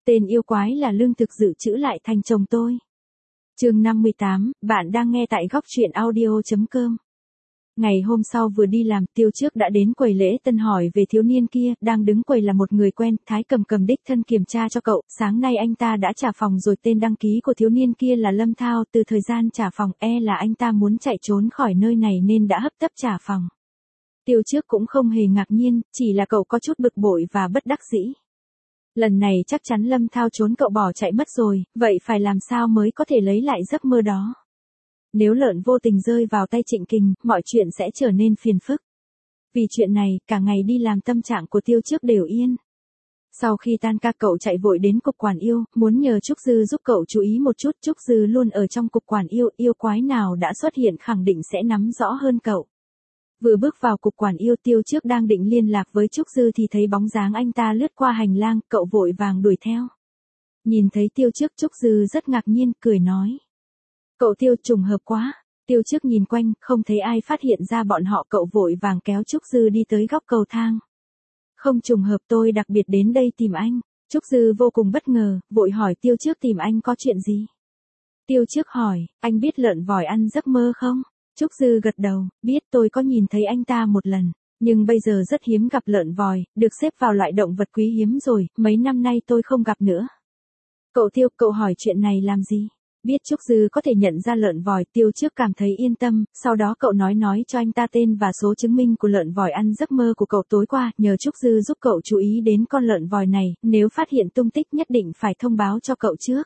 Tên yêu quái là lương thực dự trữ lại thành chồng tôi. Chương 58, bạn đang nghe tại góc truyện audio.com. Ngày hôm sau vừa đi làm, Tiêu Trước đã đến quầy lễ tân hỏi về thiếu niên kia, đang đứng quầy là một người quen, Thái cầm đích thân kiểm tra cho cậu, sáng nay anh ta đã trả phòng rồi, tên đăng ký của thiếu niên kia là Lâm Thao, từ thời gian trả phòng, là anh ta muốn chạy trốn khỏi nơi này nên đã hấp tấp trả phòng. Tiêu Trước cũng không hề ngạc nhiên, chỉ là cậu có chút bực bội và bất đắc dĩ. Lần này chắc chắn Lâm Thao trốn cậu bỏ chạy mất rồi, vậy phải làm sao mới có thể lấy lại giấc mơ đó? Nếu lợn vô tình rơi vào tay Trịnh Kình, mọi chuyện sẽ trở nên phiền phức. Vì chuyện này, cả ngày đi làm tâm trạng của Tiêu Trước đều yên. Sau khi tan ca cậu chạy vội đến cục quản yêu, muốn nhờ Trúc Dư giúp cậu chú ý một chút. Trúc Dư luôn ở trong cục quản yêu, yêu quái nào đã xuất hiện khẳng định sẽ nắm rõ hơn cậu. Vừa bước vào cục quản yêu, Tiêu Trước đang định liên lạc với Trúc Dư thì thấy bóng dáng anh ta lướt qua hành lang, cậu vội vàng đuổi theo. Nhìn thấy Tiêu Trước, Trúc Dư rất ngạc nhiên, cười nói. Cậu Tiêu, trùng hợp quá. Tiêu Trước nhìn quanh, không thấy ai phát hiện ra bọn họ, cậu vội vàng kéo Trúc Dư đi tới góc cầu thang. Không trùng hợp, tôi đặc biệt đến đây tìm anh. Trúc Dư vô cùng bất ngờ, vội hỏi Tiêu Trước tìm anh có chuyện gì? Tiêu Trước hỏi, anh biết lợn vòi ăn giấc mơ không? Trúc Dư gật đầu, biết, tôi có nhìn thấy anh ta một lần, nhưng bây giờ rất hiếm gặp lợn vòi, được xếp vào loại động vật quý hiếm rồi, mấy năm nay tôi không gặp nữa. Cậu Tiêu, cậu hỏi chuyện này làm gì? Biết Trúc Dư có thể nhận ra lợn vòi, Tiêu Trước cảm thấy yên tâm, sau đó cậu nói cho anh ta tên và số chứng minh của lợn vòi ăn giấc mơ của cậu tối qua, nhờ Trúc Dư giúp cậu chú ý đến con lợn vòi này, nếu phát hiện tung tích nhất định phải thông báo cho cậu trước.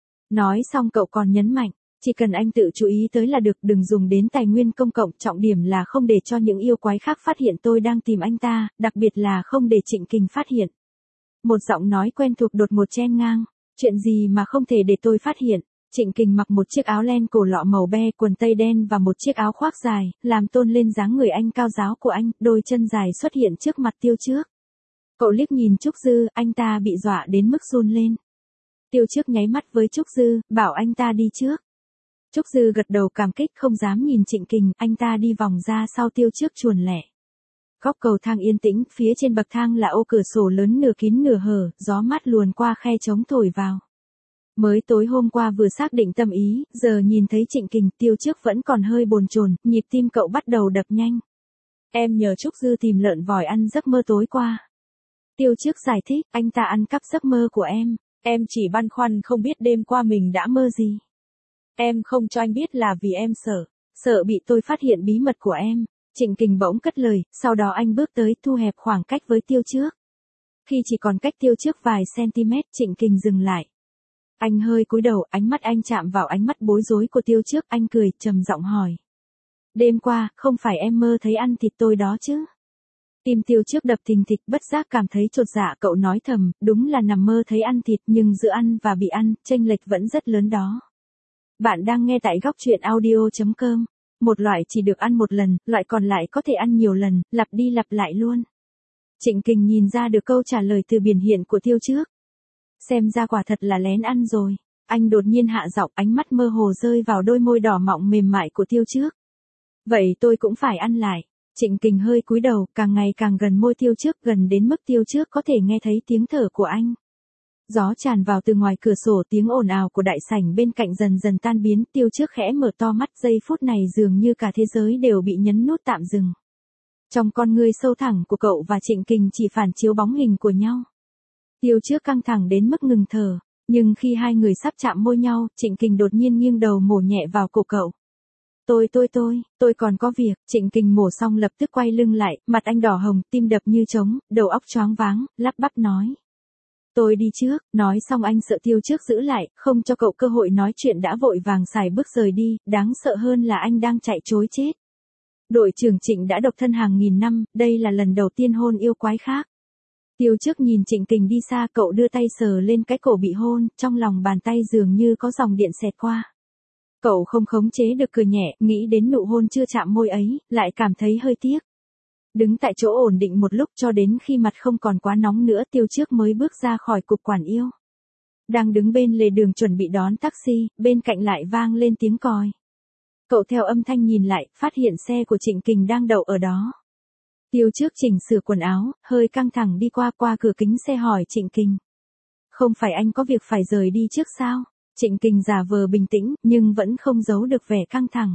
Nói xong cậu còn nhấn mạnh, chỉ cần anh tự chú ý tới là được, đừng dùng đến tài nguyên công cộng, trọng điểm là không để cho những yêu quái khác phát hiện tôi đang tìm anh ta, đặc biệt là không để Trịnh Kình phát hiện. Một giọng nói quen thuộc đột ngột chen ngang, chuyện gì mà không thể để tôi phát hiện? Trịnh Kình mặc một chiếc áo len cổ lọ màu be, quần tây đen và một chiếc áo khoác dài, làm tôn lên dáng người anh cao ráo của anh, đôi chân dài xuất hiện trước mặt Tiêu Trước. Cậu liếc nhìn Trúc Dư, anh ta bị dọa đến mức run lên. Tiêu Trước nháy mắt với Trúc Dư, bảo anh ta đi trước. Trúc Dư gật đầu cảm kích, không dám nhìn Trịnh Kình, anh ta đi vòng ra sau Tiêu Trước chuồn lẻ. Góc cầu thang yên tĩnh, phía trên bậc thang là ô cửa sổ lớn nửa kín nửa hở, gió mát luồn qua khe trống thổi vào. Mới tối hôm qua vừa xác định tâm ý, giờ nhìn thấy Trịnh Kình, Tiêu Trước vẫn còn hơi bồn chồn, nhịp tim cậu bắt đầu đập nhanh. Em nhờ Trúc Dư tìm lợn vòi ăn giấc mơ tối qua. Tiêu Trước giải thích, anh ta ăn cắp giấc mơ của em chỉ băn khoăn không biết đêm qua mình đã mơ gì. Em không cho anh biết là vì em sợ bị tôi phát hiện bí mật của em. Trịnh Kình bỗng cất lời, sau đó anh bước tới, thu hẹp khoảng cách với Tiêu Trước. Khi chỉ còn cách Tiêu Trước vài cm, Trịnh Kình dừng lại. Anh hơi cúi đầu, ánh mắt anh chạm vào ánh mắt bối rối của Tiêu Trước, anh cười, trầm giọng hỏi. Đêm qua, không phải em mơ thấy ăn thịt tôi đó chứ? Tim Tiêu Trước đập thình thịch, bất giác cảm thấy chột dạ, cậu nói thầm, đúng là nằm mơ thấy ăn thịt, nhưng giữa ăn và bị ăn, chênh lệch vẫn rất lớn đó. Bạn đang nghe tại góc truyện audio.com. Một loại chỉ được ăn một lần, loại còn lại có thể ăn nhiều lần, lặp đi lặp lại luôn. Trịnh Kình nhìn ra được câu trả lời từ biểu hiện của Tiêu Trước. Xem ra quả thật là lén ăn rồi. Anh đột nhiên hạ giọng, ánh mắt mơ hồ rơi vào đôi môi đỏ mọng mềm mại của Tiêu Trước. Vậy tôi cũng phải ăn lại. Trịnh Kình hơi cúi đầu, càng ngày càng gần môi Tiêu Trước, gần đến mức Tiêu Trước có thể nghe thấy tiếng thở của anh. Gió tràn vào từ ngoài cửa sổ, tiếng ồn ào của đại sảnh bên cạnh dần dần tan biến, Tiêu Trước khẽ mở to mắt, giây phút này dường như cả thế giới đều bị nhấn nút tạm dừng. Trong con ngươi sâu thẳm của cậu và Trịnh Kình chỉ phản chiếu bóng hình của nhau. Tiêu Trước căng thẳng đến mức ngừng thở, nhưng khi hai người sắp chạm môi nhau, Trịnh Kình đột nhiên nghiêng đầu mổ nhẹ vào cổ cậu. Tôi còn có việc. Trịnh Kình mổ xong lập tức quay lưng lại, mặt anh đỏ hồng, tim đập như trống, đầu óc choáng váng, lắp bắp nói. Tôi đi trước. Nói xong anh sợ Tiêu Trước giữ lại, không cho cậu cơ hội nói chuyện đã vội vàng xài bước rời đi, đáng sợ hơn là anh đang chạy trối chết. Đội trưởng Trịnh đã độc thân hàng nghìn năm, đây là lần đầu tiên hôn yêu quái khác. Tiêu Trước nhìn Trịnh Kình đi xa, cậu đưa tay sờ lên cái cổ bị hôn, trong lòng bàn tay dường như có dòng điện xẹt qua. Cậu không khống chế được cười nhẹ, nghĩ đến nụ hôn chưa chạm môi ấy, lại cảm thấy hơi tiếc. Đứng tại chỗ ổn định một lúc cho đến khi mặt không còn quá nóng nữa, Tiêu Trước mới bước ra khỏi cục quản yêu. Đang đứng bên lề đường chuẩn bị đón taxi, bên cạnh lại vang lên tiếng còi. Cậu theo âm thanh nhìn lại, phát hiện xe của Trịnh Kình đang đậu ở đó. Tiêu Trước chỉnh sửa quần áo, hơi căng thẳng đi qua cửa kính xe hỏi Trịnh Kình. Không phải anh có việc phải rời đi trước sao? Trịnh Kình giả vờ bình tĩnh, nhưng vẫn không giấu được vẻ căng thẳng.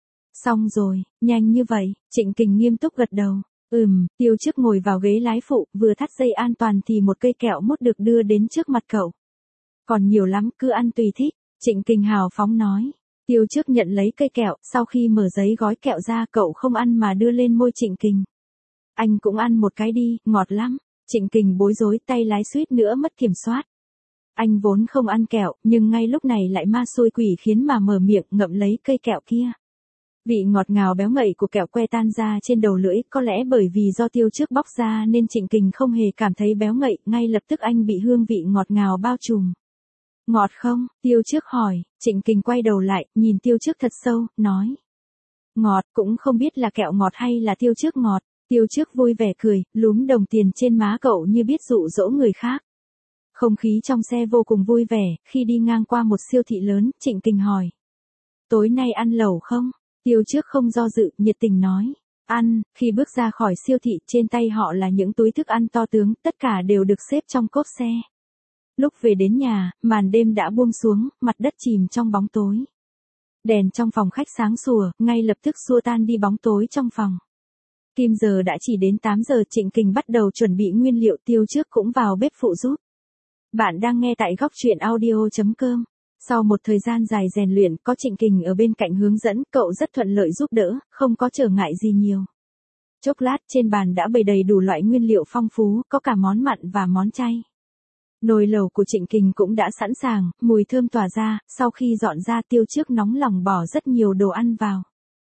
Xong rồi, nhanh như vậy, Trịnh Kình nghiêm túc gật đầu. Tiêu Trước ngồi vào ghế lái phụ, vừa thắt dây an toàn thì một cây kẹo mút được đưa đến trước mặt cậu. Còn nhiều lắm, cứ ăn tùy thích, Trịnh Kình hào phóng nói. Tiêu Trước nhận lấy cây kẹo, sau khi mở giấy gói kẹo ra cậu không ăn mà đưa lên môi Trịnh Kình. Anh cũng ăn một cái đi, ngọt lắm. Trịnh Kình bối rối, tay lái suýt nữa mất kiểm soát. Anh vốn không ăn kẹo, nhưng ngay lúc này lại ma xui quỷ khiến mà mở miệng ngậm lấy cây kẹo kia. Vị ngọt ngào béo ngậy của kẹo que tan ra trên đầu lưỡi, có lẽ bởi vì do Tiêu Trước bóc ra nên Trịnh Kình không hề cảm thấy béo ngậy, ngay lập tức anh bị hương vị ngọt ngào bao trùm. Ngọt không? Tiêu Trước hỏi, Trịnh Kình quay đầu lại, nhìn Tiêu Trước thật sâu, nói. Ngọt, cũng không biết là kẹo ngọt hay là Tiêu Trước ngọt. Tiêu Trước vui vẻ cười, lúm đồng tiền trên má cậu như biết dụ dỗ người khác. Không khí trong xe vô cùng vui vẻ, khi đi ngang qua một siêu thị lớn, Trịnh Kình hỏi. Tối nay ăn lẩu không? Tiêu Trước không do dự, nhiệt tình nói. Ăn, khi bước ra khỏi siêu thị, trên tay họ là những túi thức ăn to tướng, tất cả đều được xếp trong cốp xe. Lúc về đến nhà, màn đêm đã buông xuống, mặt đất chìm trong bóng tối. Đèn trong phòng khách sáng sủa, ngay lập tức xua tan đi bóng tối trong phòng. Kim giờ đã chỉ đến 8 giờ, Trịnh Kình bắt đầu chuẩn bị nguyên liệu, Tiêu Trước cũng vào bếp phụ giúp. Bạn đang nghe tại góc truyện audio.com. Sau một thời gian dài rèn luyện, có Trịnh Kình ở bên cạnh hướng dẫn, cậu rất thuận lợi giúp đỡ, không có trở ngại gì nhiều. Chốc lát trên bàn đã bày đầy đủ loại nguyên liệu phong phú, có cả món mặn và món chay. Nồi lẩu của Trịnh Kình cũng đã sẵn sàng, mùi thơm tỏa ra, sau khi dọn ra Tiêu Trước nóng lòng bỏ rất nhiều đồ ăn vào.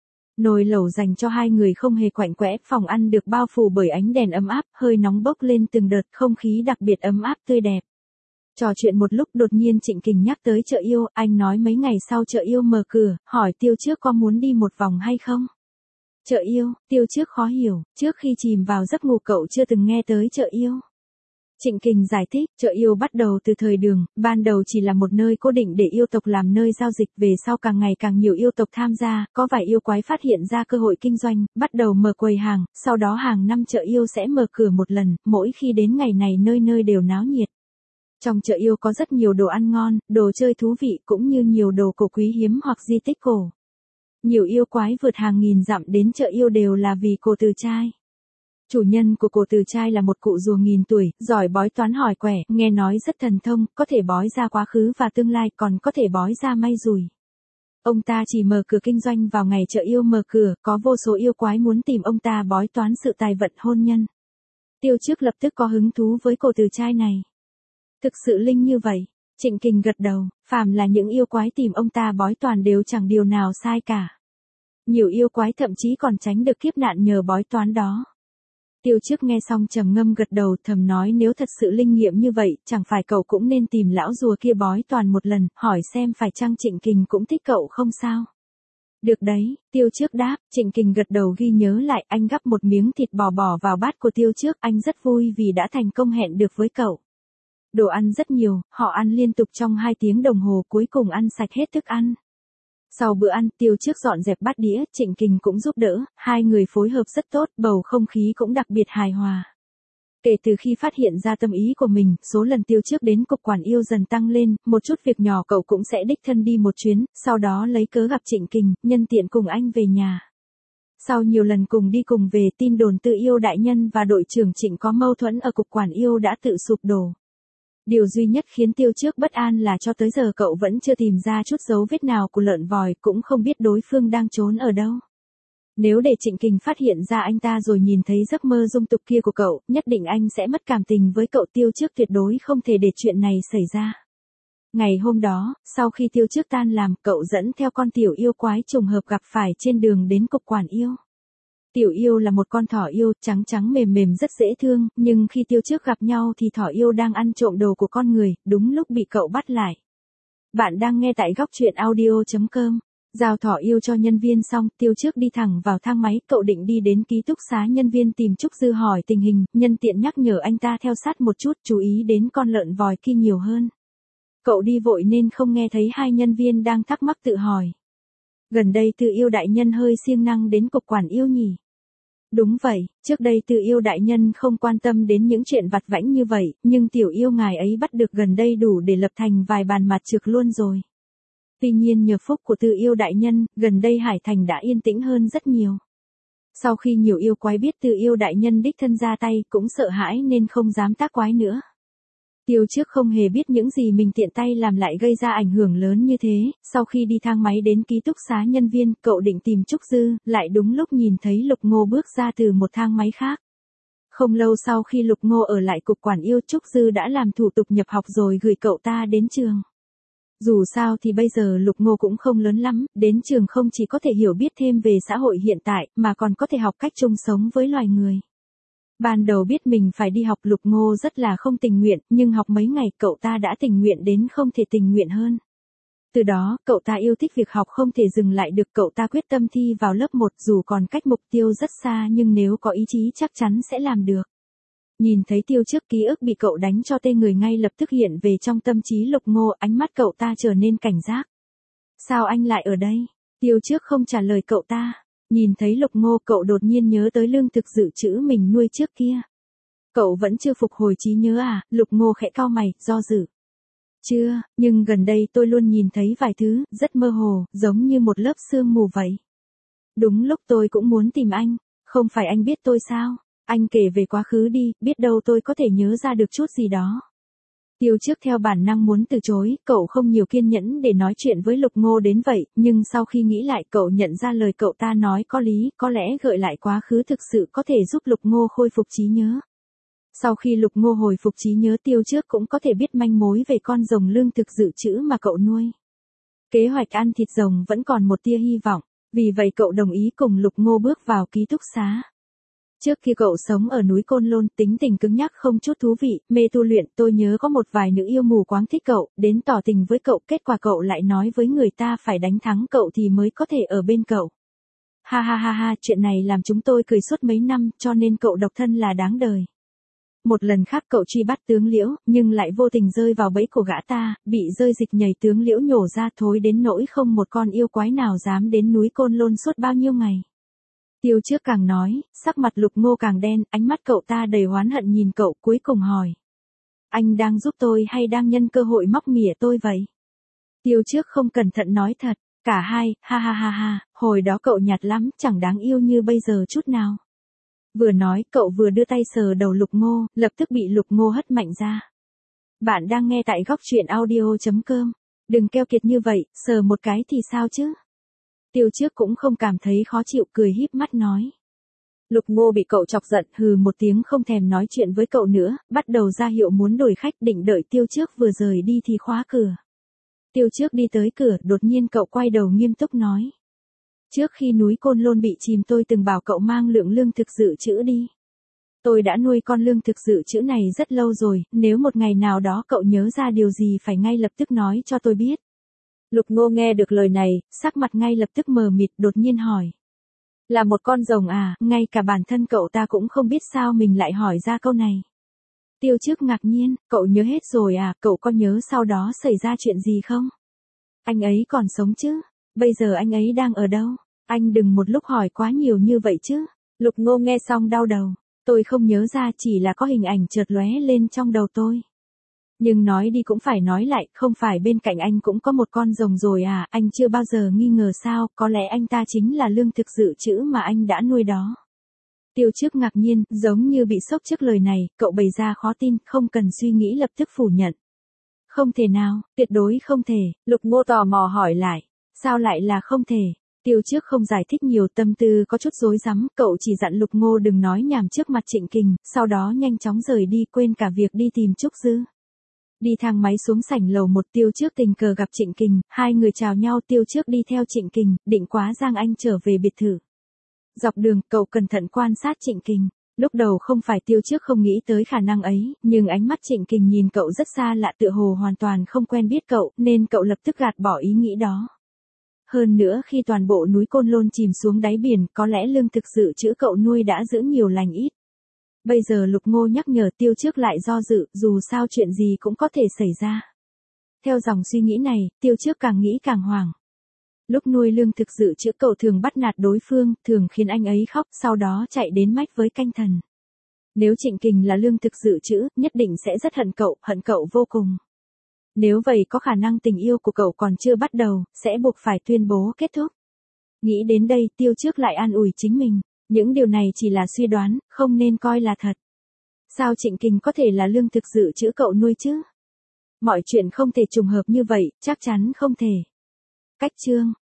Nồi lẩu dành cho 2 người không hề quạnh quẽ, phòng ăn được bao phủ bởi ánh đèn ấm áp, hơi nóng bốc lên từng đợt, không khí đặc biệt ấm áp tươi đẹp. Trò chuyện một lúc đột nhiên Trịnh Kình nhắc tới chợ yêu, anh nói mấy ngày sau chợ yêu mở cửa, hỏi Tiêu Trước có muốn đi một vòng hay không? Chợ yêu, Tiêu Trước khó hiểu, trước khi chìm vào giấc ngủ cậu chưa từng nghe tới chợ yêu. Trịnh Kình giải thích, chợ yêu bắt đầu từ thời Đường, ban đầu chỉ là một nơi cố định để yêu tộc làm nơi giao dịch, về sau càng ngày càng nhiều yêu tộc tham gia, có vài yêu quái phát hiện ra cơ hội kinh doanh, bắt đầu mở quầy hàng, sau đó hàng năm chợ yêu sẽ mở cửa một lần, mỗi khi đến ngày này nơi nơi đều náo nhiệt. Trong chợ yêu có rất nhiều đồ ăn ngon, đồ chơi thú vị cũng như nhiều đồ cổ quý hiếm hoặc di tích cổ. Nhiều yêu quái vượt hàng nghìn dặm đến chợ yêu đều là vì Cổ Từ Trai. Chủ nhân của Cổ Từ Trai là một cụ rùa nghìn tuổi, giỏi bói toán hỏi quẻ, nghe nói rất thần thông, có thể bói ra quá khứ và tương lai, còn có thể bói ra may rủi. Ông ta chỉ mở cửa kinh doanh vào ngày chợ yêu mở cửa, có vô số yêu quái muốn tìm ông ta bói toán sự tài vận hôn nhân. Tiêu Trước lập tức có hứng thú với Cổ Từ Trai này. Thực sự linh như vậy, Trịnh Kình gật đầu, phàm là những yêu quái tìm ông ta bói toán đều chẳng điều nào sai cả. Nhiều yêu quái thậm chí còn tránh được kiếp nạn nhờ bói toán đó. Tiêu Trước nghe xong trầm ngâm gật đầu, thầm nói nếu thật sự linh nghiệm như vậy, chẳng phải cậu cũng nên tìm lão rùa kia bói toán một lần, hỏi xem phải chăng Trịnh Kình cũng thích cậu không sao. Được đấy, Tiêu Trước đáp, Trịnh Kình gật đầu ghi nhớ lại, anh gắp một miếng thịt bò bỏ vào bát của Tiêu Trước, anh rất vui vì đã thành công hẹn được với cậu. Đồ ăn rất nhiều, họ ăn liên tục trong 2 tiếng đồng hồ, cuối cùng ăn sạch hết thức ăn. Sau bữa ăn, Tiêu Trước dọn dẹp bát đĩa, Trịnh Kình cũng giúp đỡ, 2 người phối hợp rất tốt, bầu không khí cũng đặc biệt hài hòa. Kể từ khi phát hiện ra tâm ý của mình, số lần Tiêu Trước đến cục quản yêu dần tăng lên, một chút việc nhỏ cậu cũng sẽ đích thân đi một chuyến, sau đó lấy cớ gặp Trịnh Kình, nhân tiện cùng anh về nhà. Sau nhiều lần cùng đi cùng về, tin đồn Tự Yêu đại nhân và đội trưởng Trịnh có mâu thuẫn ở cục quản yêu đã tự sụp đổ. Điều duy nhất khiến Tiêu Trước bất an là cho tới giờ cậu vẫn chưa tìm ra chút dấu vết nào của lợn vòi, cũng không biết đối phương đang trốn ở đâu. Nếu để Trịnh Kình phát hiện ra anh ta rồi nhìn thấy giấc mơ dung tục kia của cậu, nhất định anh sẽ mất cảm tình với cậu. Tiêu Trước tuyệt đối không thể để chuyện này xảy ra. Ngày hôm đó, sau khi Tiêu Trước tan làm, cậu dẫn theo con tiểu yêu quái trùng hợp gặp phải trên đường đến cục quản yêu. Tiểu yêu là một con thỏ yêu, trắng trắng mềm mềm rất dễ thương, nhưng khi Tiêu Trước gặp nhau thì thỏ yêu đang ăn trộm đồ của con người, đúng lúc bị cậu bắt lại. Bạn đang nghe tại góc truyện audio.com. Giao thỏ yêu cho nhân viên xong, Tiêu Trước đi thẳng vào thang máy, cậu định đi đến ký túc xá nhân viên tìm Trúc Dư hỏi tình hình, nhân tiện nhắc nhở anh ta theo sát một chút, chú ý đến con lợn vòi kia nhiều hơn. Cậu đi vội nên không nghe thấy 2 nhân viên đang thắc mắc tự hỏi. Gần đây Tự Yêu đại nhân hơi siêng năng đến cục quản yêu nhỉ? Đúng vậy, trước đây Từ Yêu đại nhân không quan tâm đến những chuyện vặt vãnh như vậy, nhưng tiểu yêu ngài ấy bắt được gần đây đủ để lập thành vài bàn mặt trược luôn rồi. Tuy nhiên nhờ phúc của Từ Yêu đại nhân, gần đây Hải Thành đã yên tĩnh hơn rất nhiều. Sau khi nhiều yêu quái biết Từ Yêu đại nhân đích thân ra tay cũng sợ hãi nên không dám tác quái nữa. Tiêu trước không hề biết những gì mình tiện tay làm lại gây ra ảnh hưởng lớn như thế, sau khi đi thang máy đến ký túc xá nhân viên, cậu định tìm Trúc Dư, lại đúng lúc nhìn thấy Lục Ngô bước ra từ một thang máy khác. Không lâu sau khi Lục Ngô ở lại cục quản yêu, Trúc Dư đã làm thủ tục nhập học rồi gửi cậu ta đến trường. Dù sao thì bây giờ Lục Ngô cũng không lớn lắm, đến trường không chỉ có thể hiểu biết thêm về xã hội hiện tại, mà còn có thể học cách chung sống với loài người. Ban đầu biết mình phải đi học, Lục Ngô rất là không tình nguyện, nhưng học mấy ngày cậu ta đã tình nguyện đến không thể tình nguyện hơn. Từ đó, cậu ta yêu thích việc học không thể dừng lại được, cậu ta quyết tâm thi vào lớp 1 dù còn cách mục tiêu rất xa nhưng nếu có ý chí chắc chắn sẽ làm được. Nhìn thấy Tiêu trước ký ức bị cậu đánh cho tê người ngay lập tức hiện về trong tâm trí Lục Ngô, ánh mắt cậu ta trở nên cảnh giác. Sao anh lại ở đây? Tiêu trước không trả lời cậu ta. Nhìn thấy Lục Ngô cậu đột nhiên nhớ tới lương thực dự trữ mình nuôi trước kia. Cậu vẫn chưa phục hồi trí nhớ à? Lục Ngô khẽ cau mày, do dự. Chưa, nhưng gần đây tôi luôn nhìn thấy vài thứ, rất mơ hồ, giống như một lớp sương mù vậy. Đúng lúc tôi cũng muốn tìm anh, không phải anh biết tôi sao? Anh kể về quá khứ đi, biết đâu tôi có thể nhớ ra được chút gì đó. Tiêu trước theo bản năng muốn từ chối, cậu không nhiều kiên nhẫn để nói chuyện với Lục Ngô đến vậy, nhưng sau khi nghĩ lại cậu nhận ra lời cậu ta nói có lý, có lẽ gợi lại quá khứ thực sự có thể giúp Lục Ngô khôi phục trí nhớ. Sau khi Lục Ngô hồi phục trí nhớ, Tiêu trước cũng có thể biết manh mối về con rồng lương thực dự trữ mà cậu nuôi. Kế hoạch ăn thịt rồng vẫn còn một tia hy vọng, vì vậy cậu đồng ý cùng Lục Ngô bước vào ký túc xá. Trước khi cậu sống ở núi Côn Lôn, tính tình cứng nhắc không chút thú vị, mê tu luyện, tôi nhớ có một vài nữ yêu mù quáng thích cậu, đến tỏ tình với cậu, kết quả cậu lại nói với người ta phải đánh thắng cậu thì mới có thể ở bên cậu. Ha ha ha ha, chuyện này làm chúng tôi cười suốt mấy năm, cho nên cậu độc thân là đáng đời. Một lần khác cậu truy bắt tướng Liễu, nhưng lại vô tình rơi vào bẫy của gã ta, bị rơi dịch nhầy, tướng Liễu nhổ ra thối đến nỗi không một con yêu quái nào dám đến núi Côn Lôn suốt bao nhiêu ngày. Tiêu trước càng nói, sắc mặt Lục Ngô càng đen, ánh mắt cậu ta đầy oán hận nhìn cậu, cuối cùng hỏi. Anh đang giúp tôi hay đang nhân cơ hội móc mỉa tôi vậy? Tiêu trước không cẩn thận nói thật, cả hai, ha ha ha ha, hồi đó cậu nhạt lắm, chẳng đáng yêu như bây giờ chút nào. Vừa nói, cậu vừa đưa tay sờ đầu Lục Ngô, lập tức bị Lục Ngô hất mạnh ra. Bạn đang nghe tại góc truyện audio.com. Đừng keo kiệt như vậy, sờ một cái thì sao chứ? Tiêu trước cũng không cảm thấy khó chịu, cười híp mắt nói. Lục Ngô bị cậu chọc giận, hừ một tiếng không thèm nói chuyện với cậu nữa, bắt đầu ra hiệu muốn đổi khách, định đợi Tiêu trước vừa rời đi thì khóa cửa. Tiêu trước đi tới cửa, đột nhiên cậu quay đầu nghiêm túc nói. Trước khi núi Côn Lôn bị chìm tôi từng bảo cậu mang lượng lương thực dự trữ đi. Tôi đã nuôi con lương thực dự trữ này rất lâu rồi, nếu một ngày nào đó cậu nhớ ra điều gì phải ngay lập tức nói cho tôi biết. Lục Ngô nghe được lời này, sắc mặt ngay lập tức mờ mịt, đột nhiên hỏi. Là một con rồng à? Ngay cả bản thân cậu ta cũng không biết sao mình lại hỏi ra câu này. Tiêu trước ngạc nhiên, cậu nhớ hết rồi à? Cậu có nhớ sau đó xảy ra chuyện gì không? Anh ấy còn sống chứ? Bây giờ anh ấy đang ở đâu? Anh đừng một lúc hỏi quá nhiều như vậy chứ. Lục Ngô nghe xong đau đầu. Tôi không nhớ ra, chỉ là có hình ảnh chợt lóe lên trong đầu tôi. Nhưng nói đi cũng phải nói lại, không phải bên cạnh anh cũng có một con rồng rồi à? Anh chưa bao giờ nghi ngờ sao? Có lẽ anh ta chính là lương thực dự trữ mà anh đã nuôi đó. Tiêu trước ngạc nhiên, giống như bị sốc trước lời này, cậu bày ra khó tin, không cần suy nghĩ lập tức phủ nhận. Không thể nào, tuyệt đối không thể. Lục Ngô tò mò hỏi lại. Sao lại là không thể? Tiêu trước không giải thích nhiều, tâm tư có chút rối rắm, cậu chỉ dặn Lục Ngô đừng nói nhảm trước mặt Trịnh Kình, sau đó nhanh chóng rời đi, quên cả việc đi tìm Trúc Dư. Đi thang máy xuống sảnh lầu 1, Tiêu trước tình cờ gặp Trịnh Kình, hai người chào nhau, Tiêu trước đi theo Trịnh Kình, định quá Giang Anh trở về biệt thự. Dọc đường, cậu cẩn thận quan sát Trịnh Kình. Lúc đầu không phải Tiêu trước không nghĩ tới khả năng ấy, nhưng ánh mắt Trịnh Kình nhìn cậu rất xa lạ, tựa hồ hoàn toàn không quen biết cậu, nên cậu lập tức gạt bỏ ý nghĩ đó. Hơn nữa khi toàn bộ núi Côn Lôn chìm xuống đáy biển, có lẽ lương thực dự trữ cậu nuôi đã giữ nhiều lành ít. Bây giờ Lục Ngô nhắc nhở, Tiêu trước lại do dự, dù sao chuyện gì cũng có thể xảy ra. Theo dòng suy nghĩ này, Tiêu trước càng nghĩ càng hoảng. Lúc nuôi lương thực dự trữ cậu thường bắt nạt đối phương, thường khiến anh ấy khóc, sau đó chạy đến mách với canh thần. Nếu Trịnh Kình là lương thực dự trữ, nhất định sẽ rất hận cậu vô cùng. Nếu vậy có khả năng tình yêu của cậu còn chưa bắt đầu, sẽ buộc phải tuyên bố kết thúc. Nghĩ đến đây, Tiêu Trước lại an ủi chính mình, những điều này chỉ là suy đoán, không nên coi là thật. Sao Trịnh Kình có thể là lương thực dự trữ cậu nuôi chứ? Mọi chuyện không thể trùng hợp như vậy, chắc chắn không thể. Cách chương